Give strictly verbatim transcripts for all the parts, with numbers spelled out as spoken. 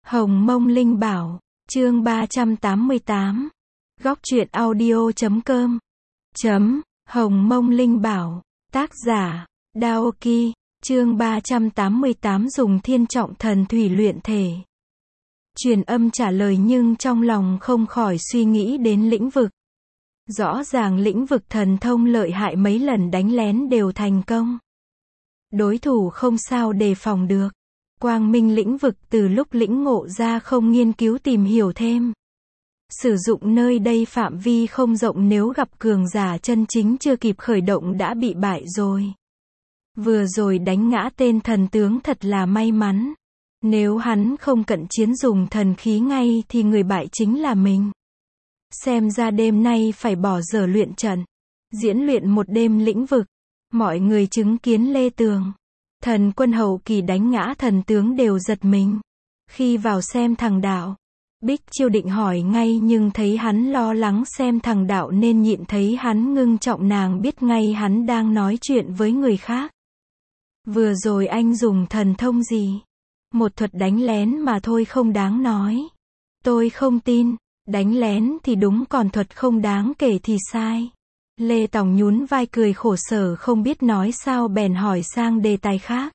Hồng Mông Linh Bảo, chương ba trăm tám mươi tám. Góc truyện audio chấm com. Chấm, Hồng Mông Linh Bảo, tác giả, Daoki, chương ba trăm tám mươi tám dùng thiên trọng thần thủy luyện thể. Truyền âm trả lời nhưng trong lòng không khỏi suy nghĩ đến lĩnh vực. Rõ ràng lĩnh vực thần thông lợi hại mấy lần đánh lén đều thành công. Đối thủ không sao đề phòng được. Quang minh lĩnh vực từ lúc lĩnh ngộ ra không nghiên cứu tìm hiểu thêm. Sử dụng nơi đây phạm vi không rộng, nếu gặp cường giả chân chính chưa kịp khởi động đã bị bại rồi. Vừa rồi đánh ngã tên thần tướng thật là may mắn. Nếu hắn không cận chiến dùng thần khí ngay thì người bại chính là mình. Xem ra đêm nay phải bỏ dở luyện trận. Diễn luyện một đêm lĩnh vực. Mọi người chứng kiến Lê Tường, thần quân hậu kỳ đánh ngã thần tướng đều giật mình. Khi vào xem thằng Đạo, Bích Chiêu định hỏi ngay nhưng thấy hắn lo lắng xem thằng Đạo nên nhịn, thấy hắn ngưng trọng nàng biết ngay hắn đang nói chuyện với người khác. Vừa rồi anh dùng thần thông gì? Một thuật đánh lén mà thôi, không đáng nói. Tôi không tin, đánh lén thì đúng còn thuật không đáng kể thì sai. Lê Tòng nhún vai cười khổ sở không biết nói sao bèn hỏi sang đề tài khác.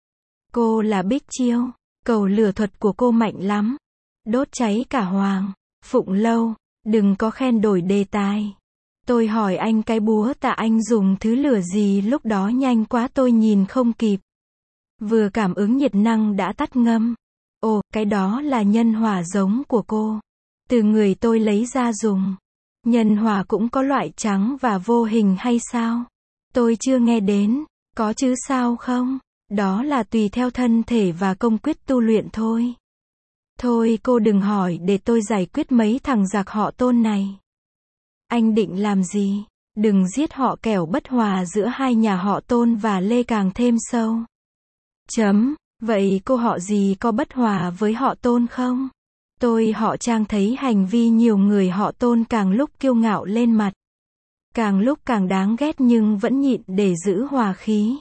Cô là Bích Chiêu, cầu lửa thuật của cô mạnh lắm. Đốt cháy cả Hoàng, Phụng Lâu, đừng có khen đổi đề tài. Tôi hỏi anh cái búa tạ anh dùng thứ lửa gì lúc đó nhanh quá tôi nhìn không kịp. Vừa cảm ứng nhiệt năng đã tắt ngâm. Ồ, cái đó là nhân hỏa giống của cô. Từ người tôi lấy ra dùng. Nhân hỏa cũng có loại trắng và vô hình hay sao? Tôi chưa nghe đến, có chứ sao không? Đó là tùy theo thân thể và công quyết tu luyện thôi. Thôi cô đừng hỏi, để tôi giải quyết mấy thằng giặc họ Tôn này. Anh định làm gì? Đừng giết họ kẻo bất hòa giữa hai nhà họ Tôn và Lê càng thêm sâu. Chấm, vậy cô họ gì có bất hòa với họ Tôn không? Tôi họ Trang thấy hành vi nhiều người họ Tôn càng lúc kiêu ngạo lên mặt. Càng lúc càng đáng ghét nhưng vẫn nhịn để giữ hòa khí.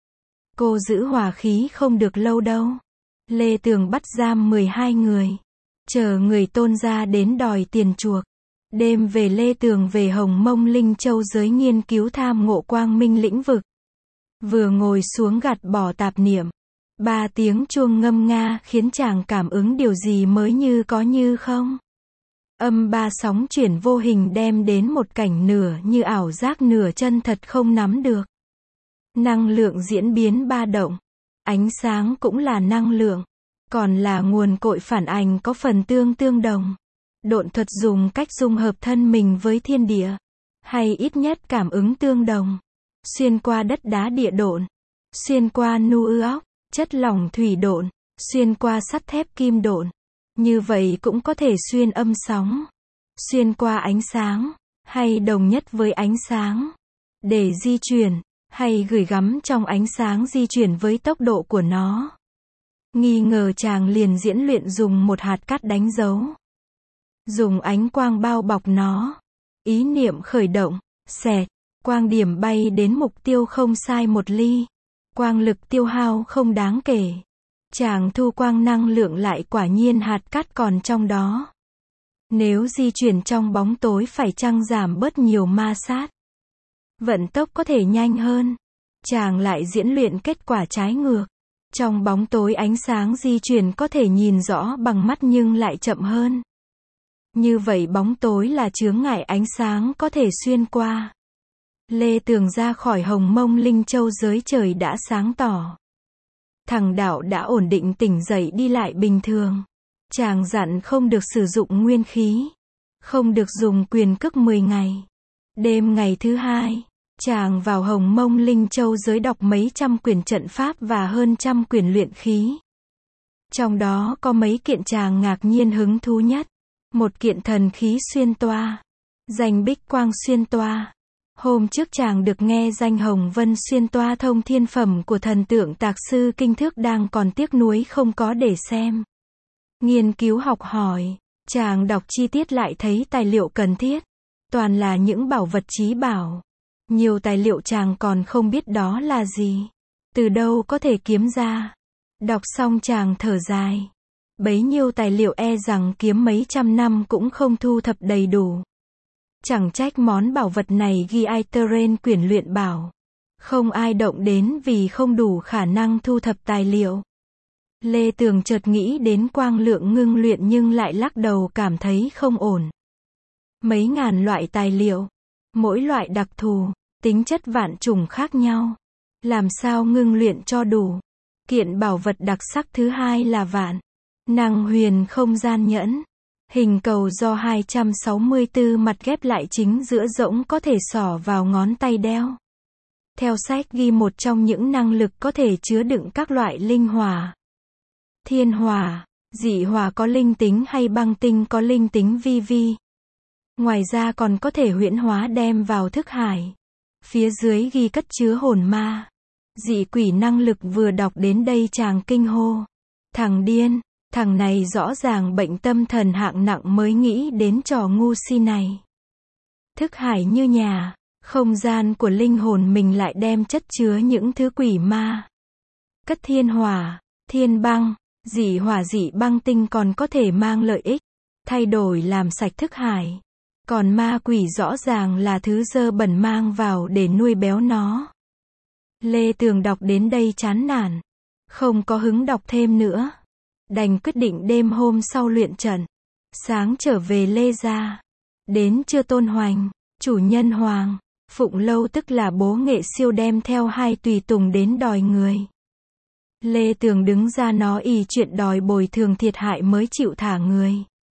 Cô giữ hòa khí không được lâu đâu. Lê Tường bắt giam mười hai người. Chờ người Tôn ra đến đòi tiền chuộc. Đêm về Lê Tường về Hồng Mông Linh Châu giới nghiên cứu tham ngộ quang minh lĩnh vực. Vừa ngồi xuống gạt bỏ tạp niệm. Ba tiếng chuông ngâm nga khiến chàng cảm ứng điều gì mới như có như không. Âm ba sóng chuyển vô hình đem đến một cảnh nửa như ảo giác nửa chân thật không nắm được. Năng lượng diễn biến ba động. Ánh sáng cũng là năng lượng. Còn là nguồn cội phản ảnh có phần tương tương đồng. Độn thuật dùng cách dung hợp thân mình với thiên địa. Hay ít nhất cảm ứng tương đồng. Xuyên qua đất đá địa độn. Xuyên qua nu ư óc. Chất lỏng thủy độn, xuyên qua sắt thép kim độn. Như vậy cũng có thể xuyên âm sóng, xuyên qua ánh sáng, hay đồng nhất với ánh sáng. Để di chuyển, hay gửi gắm trong ánh sáng di chuyển với tốc độ của nó. Nghi ngờ chàng liền diễn luyện dùng một hạt cát đánh dấu. Dùng ánh quang bao bọc nó. Ý niệm khởi động, xẹt, quang điểm bay đến mục tiêu không sai một ly. Quang lực tiêu hao không đáng kể. Chàng thu quang năng lượng lại, quả nhiên hạt cát còn trong đó. Nếu di chuyển trong bóng tối phải chăng giảm bớt nhiều ma sát. Vận tốc có thể nhanh hơn. Chàng lại diễn luyện kết quả trái ngược. Trong bóng tối ánh sáng di chuyển có thể nhìn rõ bằng mắt nhưng lại chậm hơn. Như vậy bóng tối là chướng ngại ánh sáng có thể xuyên qua. Lê Tường ra khỏi Hồng Mông Linh Châu giới trời đã sáng tỏ. Thằng Đạo đã ổn định tỉnh dậy đi lại bình thường. Chàng dặn không được sử dụng nguyên khí. Không được dùng quyền cước mười ngày. Đêm ngày thứ hai, chàng vào Hồng Mông Linh Châu giới đọc mấy trăm quyển trận pháp và hơn trăm quyển luyện khí. Trong đó có mấy kiện chàng ngạc nhiên hứng thú nhất. Một kiện thần khí xuyên toa. Danh Bích Quang xuyên toa. Hôm trước chàng được nghe danh Hồng Vân xuyên toa thông thiên phẩm của thần tượng tạc sư Kinh Thước, đang còn tiếc nuối không có để xem. Nghiên cứu học hỏi, chàng đọc chi tiết lại thấy tài liệu cần thiết. Toàn là những bảo vật chí bảo. Nhiều tài liệu chàng còn không biết đó là gì. Từ đâu có thể kiếm ra. Đọc xong chàng thở dài. Bấy nhiêu tài liệu e rằng kiếm mấy trăm năm cũng không thu thập đầy đủ. Chẳng trách món bảo vật này ghi ai trên quyển luyện bảo. Không ai động đến vì không đủ khả năng thu thập tài liệu. Lê Tường chợt nghĩ đến quang lượng ngưng luyện nhưng lại lắc đầu cảm thấy không ổn. Mấy ngàn loại tài liệu, mỗi loại đặc thù, tính chất vạn chủng khác nhau. Làm sao ngưng luyện cho đủ? Kiện bảo vật đặc sắc thứ hai là vạn năng huyền không gian nhẫn. Hình cầu do hai trăm sáu mươi tư mặt ghép lại chính giữa rỗng có thể xỏ vào ngón tay đeo. Theo sách ghi một trong những năng lực có thể chứa đựng các loại linh hỏa. Thiên hỏa, dị hỏa có linh tính hay băng tinh có linh tính vi vi. Ngoài ra còn có thể huyễn hóa đem vào thức hải. Phía dưới ghi cất chứa hồn ma. Dị quỷ năng lực vừa đọc đến đây chàng kinh hô. Thằng điên, thằng này rõ ràng bệnh tâm thần hạng nặng mới nghĩ đến trò ngu si này. Thức hải như nhà, không gian của linh hồn mình lại đem chất chứa những thứ quỷ ma. Cất thiên hỏa, thiên băng, dị hỏa dị băng tinh còn có thể mang lợi ích, thay đổi làm sạch thức hải. Còn ma quỷ rõ ràng là thứ dơ bẩn mang vào để nuôi béo nó. Lê Tường đọc đến đây chán nản, không có hứng đọc thêm nữa. Đành quyết định đêm hôm sau luyện trận. Sáng trở về Lê gia. Đến trưa Tôn Hoành, chủ nhân Hoàng, Phụng Lâu tức là bố nghệ siêu đem theo hai tùy tùng đến đòi người. Lê Tường đứng ra nói y chuyện đòi bồi thường thiệt hại mới chịu thả người.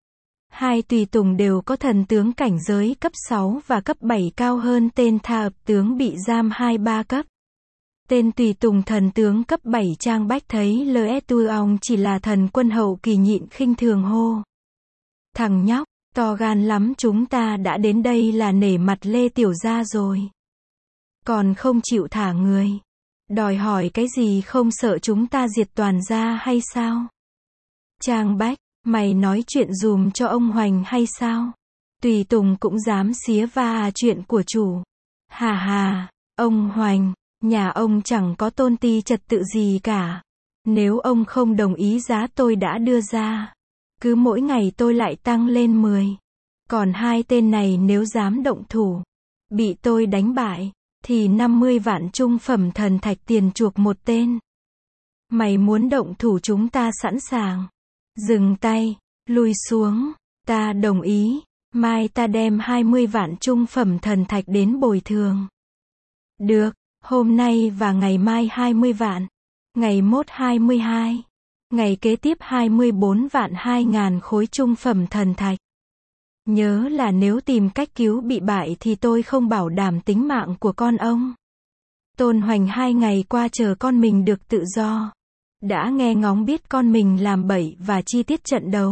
Hai tùy tùng đều có thần tướng cảnh giới cấp sáu và cấp bảy cao hơn tên tha ập tướng bị giam hai ba cấp. Tên tùy tùng thần tướng cấp bảy Trang Bách thấy lê tu ong chỉ là thần quân hậu kỳ nhịn khinh thường hô. Thằng nhóc, to gan lắm, chúng ta đã đến đây là nể mặt Lê tiểu gia rồi. Còn không chịu thả người. Đòi hỏi cái gì, không sợ chúng ta diệt toàn gia hay sao? Trang Bách, mày nói chuyện dùm cho ông Hoành hay sao? Tùy tùng cũng dám xía va chuyện của chủ. Hà hà, ông Hoành, nhà ông chẳng có tôn ti trật tự gì cả. Nếu ông không đồng ý giá tôi đã đưa ra, cứ mỗi ngày tôi lại tăng lên mười. Còn hai tên này nếu dám động thủ, bị tôi đánh bại, thì năm mươi vạn trung phẩm thần thạch tiền chuộc một tên. Mày muốn động thủ chúng ta sẵn sàng. Dừng tay, lùi xuống, ta đồng ý, mai ta đem hai mươi vạn trung phẩm thần thạch đến bồi thường. Được, hôm nay và ngày mai hai mươi vạn, ngày mốt hai mươi hai, ngày kế tiếp hai mươi bốn vạn hai ngàn khối trung phẩm thần thạch. Nhớ là nếu tìm cách cứu bị bại thì tôi không bảo đảm tính mạng của con ông. Tôn Hoành hai ngày qua chờ con mình được tự do. Đã nghe ngóng biết con mình làm bậy và chi tiết trận đấu.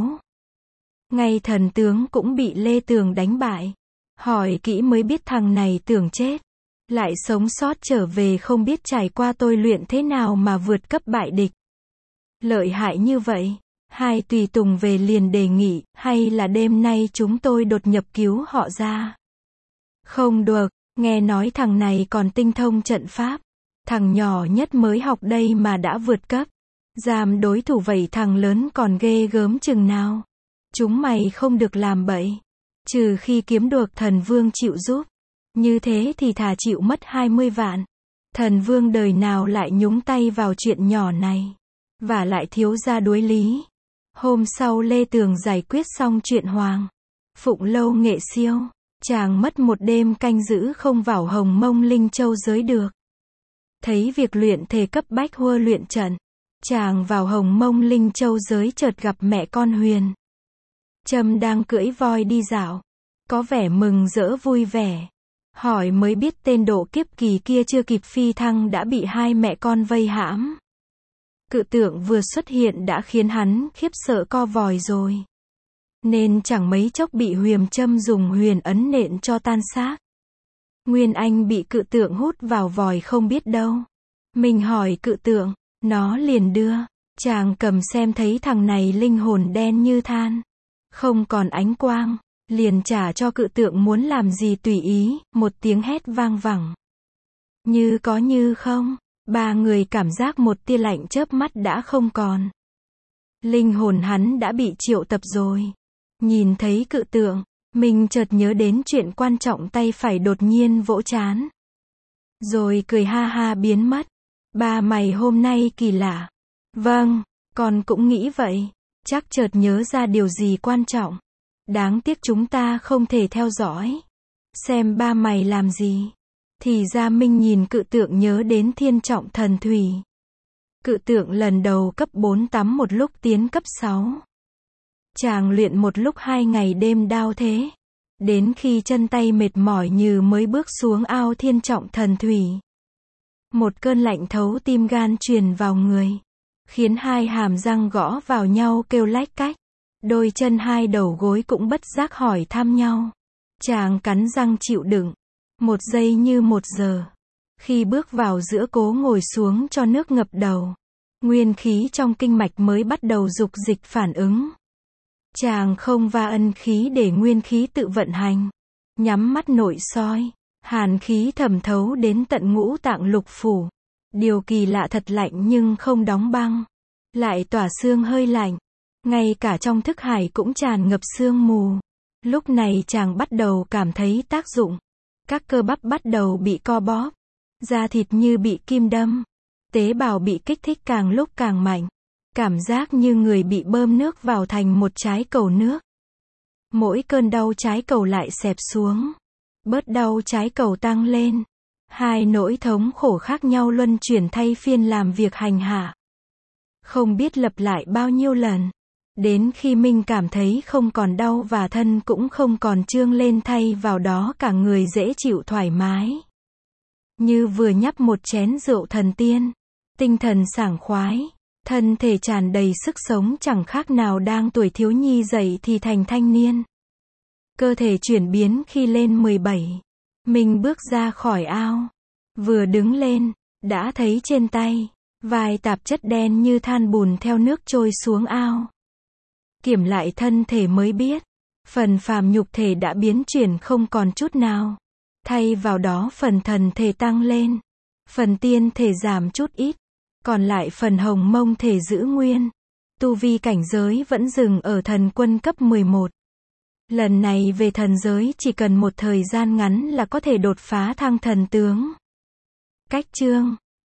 Ngay thần tướng cũng bị Lê Tường đánh bại. Hỏi kỹ mới biết thằng này tưởng chết. Lại sống sót trở về không biết trải qua tôi luyện thế nào mà vượt cấp bại địch. Lợi hại như vậy. Hai tùy tùng về liền đề nghị, hay là đêm nay chúng tôi đột nhập cứu họ ra. Không được, nghe nói thằng này còn tinh thông trận pháp. Thằng nhỏ nhất mới học đây mà đã vượt cấp. Giam đối thủ vậy thằng lớn còn ghê gớm chừng nào. Chúng mày không được làm bậy. Trừ khi kiếm được thần vương chịu giúp. Như thế thì thà chịu mất hai mươi vạn. Thần vương đời nào lại nhúng tay vào chuyện nhỏ này. Và lại thiếu gia đối lý. Hôm sau Lê Tường giải quyết xong chuyện Hoàng, Phụng Lâu nghệ siêu. Chàng mất một đêm canh giữ không vào Hồng Mông Linh Châu giới được. Thấy việc luyện thể cấp bách hua luyện trận. Chàng vào Hồng Mông Linh Châu giới chợt gặp mẹ con Huyền Trâm đang cưỡi voi đi dạo. Có vẻ mừng rỡ vui vẻ. Hỏi mới biết tên độ kiếp kỳ kia chưa kịp phi thăng đã bị hai mẹ con vây hãm. Cự tượng vừa xuất hiện đã khiến hắn khiếp sợ co vòi rồi. Nên chẳng mấy chốc bị Huyền Trâm dùng huyền ấn nện cho tan xác. Nguyên Anh bị cự tượng hút vào vòi không biết đâu. Mình hỏi cự tượng, nó liền đưa. Chàng cầm xem thấy thằng này linh hồn đen như than. Không còn ánh quang. Liền trả cho cự tượng muốn làm gì tùy ý, một tiếng hét vang vẳng. Như có như không. Ba người cảm giác một tia lạnh chớp mắt đã không còn. Linh hồn hắn đã bị triệu tập rồi. Nhìn thấy cự tượng, mình chợt nhớ đến chuyện quan trọng, tay phải đột nhiên vỗ trán. Rồi cười ha ha biến mất. Ba mày hôm nay kỳ lạ. Vâng, con cũng nghĩ vậy. Chắc chợt nhớ ra điều gì quan trọng. Đáng tiếc chúng ta không thể theo dõi. Xem ba mày làm gì. Thì ra Minh nhìn cự tượng nhớ đến thiên trọng thần thủy. Cự tượng lần đầu cấp bốn tắm một lúc tiến cấp sáu. Chàng luyện một lúc hai ngày đêm đao thế. Đến khi chân tay mệt mỏi như mới bước xuống ao thiên trọng thần thủy. Một cơn lạnh thấu tim gan truyền vào người. Khiến hai hàm răng gõ vào nhau kêu lách cách. Đôi chân hai đầu gối cũng bất giác hỏi thăm nhau. Chàng cắn răng chịu đựng. Một giây như một giờ. Khi bước vào giữa cố ngồi xuống cho nước ngập đầu. Nguyên khí trong kinh mạch mới bắt đầu dục dịch phản ứng. Chàng không va ân khí để nguyên khí tự vận hành. Nhắm mắt nội soi. Hàn khí thẩm thấu đến tận ngũ tạng lục phủ. Điều kỳ lạ thật lạnh nhưng không đóng băng. Lại tỏa sương hơi lạnh. Ngay cả trong thức hải cũng tràn ngập sương mù. Lúc này chàng bắt đầu cảm thấy tác dụng. Các cơ bắp bắt đầu bị co bóp. Da thịt như bị kim đâm. Tế bào bị kích thích càng lúc càng mạnh. Cảm giác như người bị bơm nước vào thành một trái cầu nước. Mỗi cơn đau trái cầu lại xẹp xuống. Bớt đau trái cầu tăng lên. Hai nỗi thống khổ khác nhau luân chuyển thay phiên làm việc hành hạ. Không biết lặp lại bao nhiêu lần. Đến khi Minh cảm thấy không còn đau và thân cũng không còn trương lên, thay vào đó cả người dễ chịu thoải mái. Như vừa nhấp một chén rượu thần tiên. Tinh thần sảng khoái. Thân thể tràn đầy sức sống chẳng khác nào đang tuổi thiếu nhi dậy thì thành thanh niên. Cơ thể chuyển biến khi lên mười bảy. Minh bước ra khỏi ao. Vừa đứng lên, đã thấy trên tay, vài tạp chất đen như than bùn theo nước trôi xuống ao. Kiểm lại thân thể mới biết, phần phàm nhục thể đã biến chuyển không còn chút nào. Thay vào đó phần thần thể tăng lên. Phần tiên thể giảm chút ít. Còn lại phần hồng mông thể giữ nguyên. Tu vi cảnh giới vẫn dừng ở thần quân cấp mười một. Lần này về thần giới chỉ cần một thời gian ngắn là có thể đột phá thăng thần tướng. Cách chương